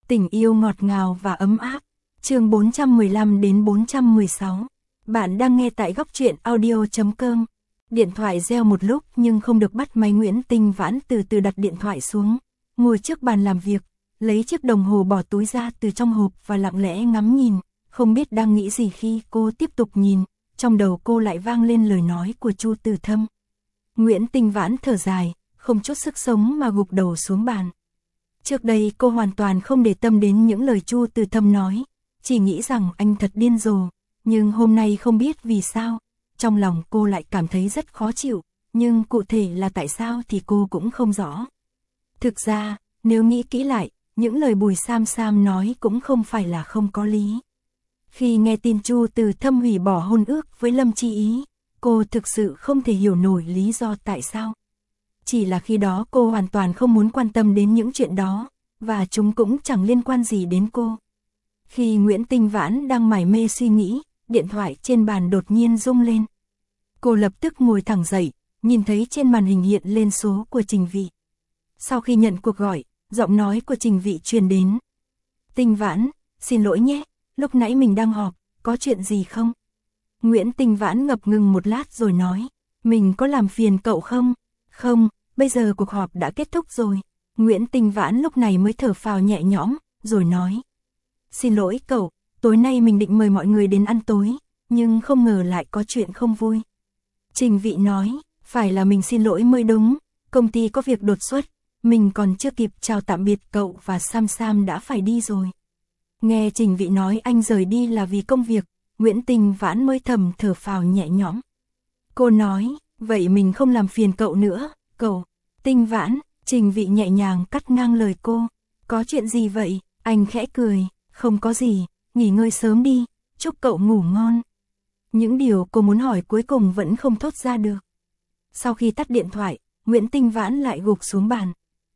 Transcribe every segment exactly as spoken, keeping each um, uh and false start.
Tình yêu ngọt ngào và ấm áp. Chương bốn trăm mười lăm đến bốn trăm mười sáu. Bạn đang nghe tại góc truyện audio chấm com. Điện thoại reo một lúc nhưng không được bắt máy. Nguyễn Tinh Vãn từ từ đặt điện thoại xuống, ngồi trước bàn làm việc, lấy chiếc đồng hồ bỏ túi ra từ trong hộp và lặng lẽ ngắm nhìn, không biết đang nghĩ gì khi cô tiếp tục nhìn, trong đầu cô lại vang lên lời nói của Chu Từ Thâm. Nguyễn Tinh Vãn thở dài, không chút sức sống mà gục đầu xuống bàn. Trước đây cô hoàn toàn không để tâm đến những lời Chu Từ Thâm nói, chỉ nghĩ rằng anh thật điên rồ, nhưng hôm nay không biết vì sao, trong lòng cô lại cảm thấy rất khó chịu, nhưng cụ thể là tại sao thì cô cũng không rõ. Thực ra, nếu nghĩ kỹ lại, những lời Bùi Sam Sam nói cũng không phải là không có lý. Khi nghe tin Chu Từ Thâm hủy bỏ hôn ước với Lâm Chi Ý, cô thực sự không thể hiểu nổi lý do tại sao. Chỉ là khi đó cô hoàn toàn không muốn quan tâm đến những chuyện đó, và chúng cũng chẳng liên quan gì đến cô. Khi Nguyễn Tinh Vãn đang mải mê suy nghĩ, điện thoại trên bàn đột nhiên rung lên. Cô lập tức ngồi thẳng dậy, nhìn thấy trên màn hình hiện lên số của Trình Vị. Sau khi nhận cuộc gọi, giọng nói của Trình Vị truyền đến. Tinh Vãn, xin lỗi nhé, lúc nãy mình đang họp, có chuyện gì không? Nguyễn Tinh Vãn ngập ngừng một lát rồi nói, mình có làm phiền cậu không? Không, bây giờ cuộc họp đã kết thúc rồi. Nguyễn Tinh Vãn lúc này mới thở phào nhẹ nhõm, rồi nói. Xin lỗi cậu, tối nay mình định mời mọi người đến ăn tối, nhưng không ngờ lại có chuyện không vui. Trình Vị nói, phải là mình xin lỗi mới đúng, công ty có việc đột xuất, mình còn chưa kịp chào tạm biệt cậu và Sam Sam đã phải đi rồi. Nghe Trình Vị nói anh rời đi là vì công việc, Nguyễn Tinh Vãn mới thầm thở phào nhẹ nhõm. Cô nói, vậy mình không làm phiền cậu nữa, cậu. Tinh Vãn, Trình Vị nhẹ nhàng cắt ngang lời cô. Có chuyện gì vậy? Anh khẽ cười, không có gì, nghỉ ngơi sớm đi, chúc cậu ngủ ngon. Những điều cô muốn hỏi cuối cùng vẫn không thốt ra được. Sau khi tắt điện thoại, Nguyễn Tinh Vãn lại gục xuống bàn.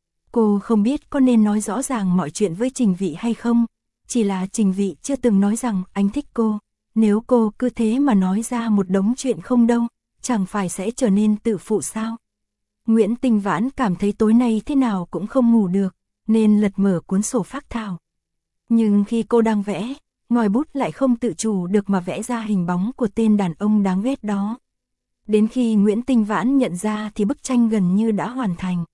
Cô không biết có nên nói rõ ràng mọi chuyện với Trình Vị hay không, chỉ là Trình Vị chưa từng nói rằng anh thích cô. Nếu cô cứ thế mà nói ra một đống chuyện không đâu, chẳng phải sẽ trở nên tự phụ sao? Nguyễn Tinh Vãn cảm thấy tối nay thế nào cũng không ngủ được, nên lật mở cuốn sổ phác thảo. Nhưng khi cô đang vẽ, ngòi bút lại không tự chủ được mà vẽ ra hình bóng của tên đàn ông đáng ghét đó. Đến khi Nguyễn Tinh Vãn nhận ra thì bức tranh gần như đã hoàn thành.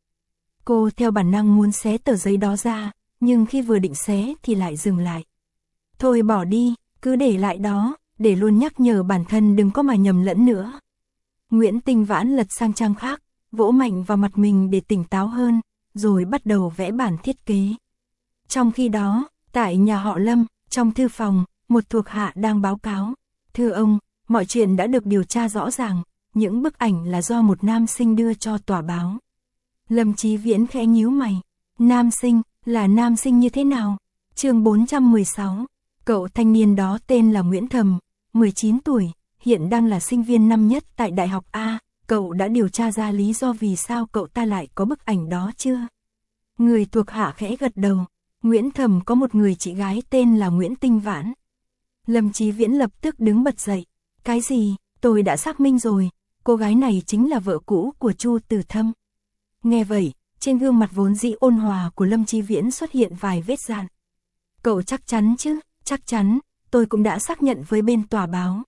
Cô theo bản năng muốn xé tờ giấy đó ra, nhưng khi vừa định xé thì lại dừng lại. Thôi bỏ đi, cứ để lại đó, để luôn nhắc nhở bản thân đừng có mà nhầm lẫn nữa. Nguyễn Tinh Vãn lật sang trang khác, vỗ mạnh vào mặt mình để tỉnh táo hơn, rồi bắt đầu vẽ bản thiết kế. Trong khi đó, tại nhà họ Lâm, trong thư phòng, một thuộc hạ đang báo cáo. Thưa ông, mọi chuyện đã được điều tra rõ ràng, những bức ảnh là do một nam sinh đưa cho tòa báo. Lâm Chí Viễn khẽ nhíu mày. Nam sinh, là nam sinh như thế nào? Chương bốn trăm mười sáu. Cậu thanh niên đó tên là Nguyễn Thầm, mười chín tuổi, hiện đang là sinh viên năm nhất tại Đại học A. Cậu đã điều tra ra lý do vì sao cậu ta lại có bức ảnh đó chưa? Người thuộc hạ khẽ gật đầu. Nguyễn Thầm có một người chị gái tên là Nguyễn Tinh Vãn. Lâm Chí Viễn lập tức đứng bật dậy. Cái gì? Tôi đã xác minh rồi, cô gái này chính là vợ cũ của Chu Từ Thâm. Nghe vậy, trên gương mặt vốn dĩ ôn hòa của Lâm Chí Viễn xuất hiện vài vết dạn. Cậu chắc chắn chứ? Chắc chắn, tôi cũng đã xác nhận với bên tòa báo.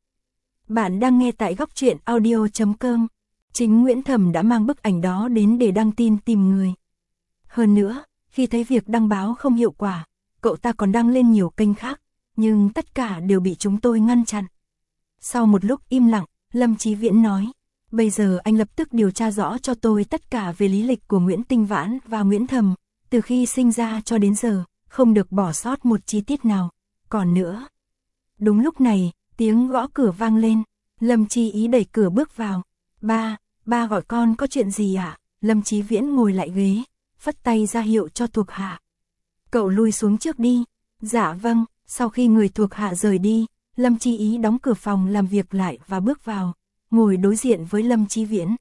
Bạn đang nghe tại góc truyện audio chấm com. Chính Nguyễn Thầm đã mang bức ảnh đó đến để đăng tin tìm người. Hơn nữa, khi thấy việc đăng báo không hiệu quả, cậu ta còn đăng lên nhiều kênh khác, nhưng tất cả đều bị chúng tôi ngăn chặn. Sau một lúc im lặng, Lâm Chí Viễn nói, bây giờ anh lập tức điều tra rõ cho tôi tất cả về lý lịch của Nguyễn Tinh Vãn và Nguyễn Thầm, từ khi sinh ra cho đến giờ, không được bỏ sót một chi tiết nào. Còn nữa. Đúng lúc này, tiếng gõ cửa vang lên, Lâm Chi Ý đẩy cửa bước vào. Ba, ba gọi con có chuyện gì ạ? À? Lâm Chí Viễn ngồi lại ghế, phất tay ra hiệu cho thuộc hạ. Cậu lui xuống trước đi. Dạ vâng. Sau khi người thuộc hạ rời đi, Lâm Chi Ý đóng cửa phòng làm việc lại và bước vào, ngồi đối diện với Lâm Chí Viễn.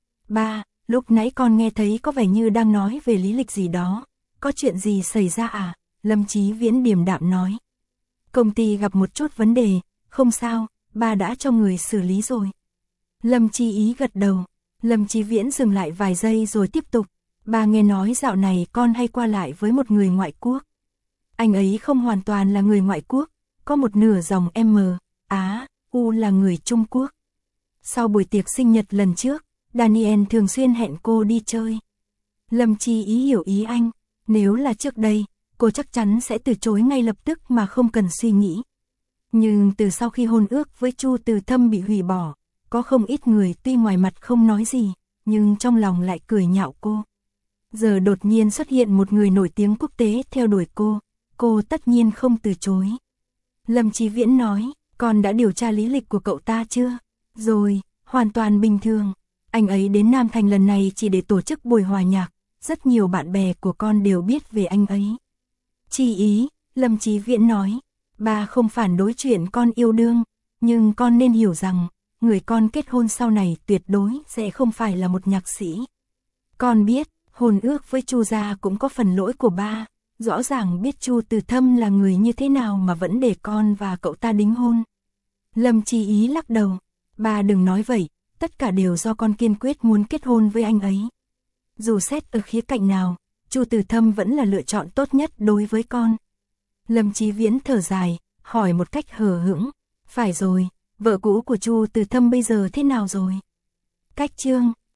Ba, lúc nãy con nghe thấy có vẻ như đang nói về lý lịch gì đó, có chuyện gì xảy ra à? Lâm Chí Viễn điềm đạm nói. Công ty gặp một chút vấn đề, không sao, ba đã cho người xử lý rồi. Lâm Chi Ý gật đầu. Lâm Chí Viễn dừng lại vài giây rồi tiếp tục. Ba nghe nói dạo này con hay qua lại với một người ngoại quốc. Anh ấy không hoàn toàn là người ngoại quốc, có một nửa dòng M, Á, U là người Trung Quốc. Sau buổi tiệc sinh nhật lần trước, Daniel thường xuyên hẹn cô đi chơi. Lâm Chi Ý hiểu ý anh, nếu là trước đây, cô chắc chắn sẽ từ chối ngay lập tức mà không cần suy nghĩ. Nhưng từ sau khi hôn ước với Chu Từ Thâm bị hủy bỏ, có không ít người tuy ngoài mặt không nói gì, nhưng trong lòng lại cười nhạo cô. Giờ đột nhiên xuất hiện một người nổi tiếng quốc tế theo đuổi cô, cô tất nhiên không từ chối. Lâm Chí Viễn nói, con đã điều tra lý lịch của cậu ta chưa? Rồi, hoàn toàn bình thường. Anh ấy đến Nam Thành lần này chỉ để tổ chức buổi hòa nhạc, rất nhiều bạn bè của con đều biết về anh ấy. Chi Ý, Lâm Chí Viễn nói, ba không phản đối chuyện con yêu đương, nhưng con nên hiểu rằng, người con kết hôn sau này tuyệt đối sẽ không phải là một nhạc sĩ. Con biết, hôn ước với Chu gia cũng có phần lỗi của ba, rõ ràng biết Chu Từ Thâm là người như thế nào mà vẫn để con và cậu ta đính hôn. Lâm Chi Ý lắc đầu, ba đừng nói vậy, tất cả đều do con kiên quyết muốn kết hôn với anh ấy. Dù xét ở khía cạnh nào, Chu Từ Thâm vẫn là lựa chọn tốt nhất đối với con. Lâm Chí Viễn thở dài, hỏi một cách hờ hững, phải rồi, vợ cũ của Chu Từ Thâm bây giờ thế nào rồi? Cách chương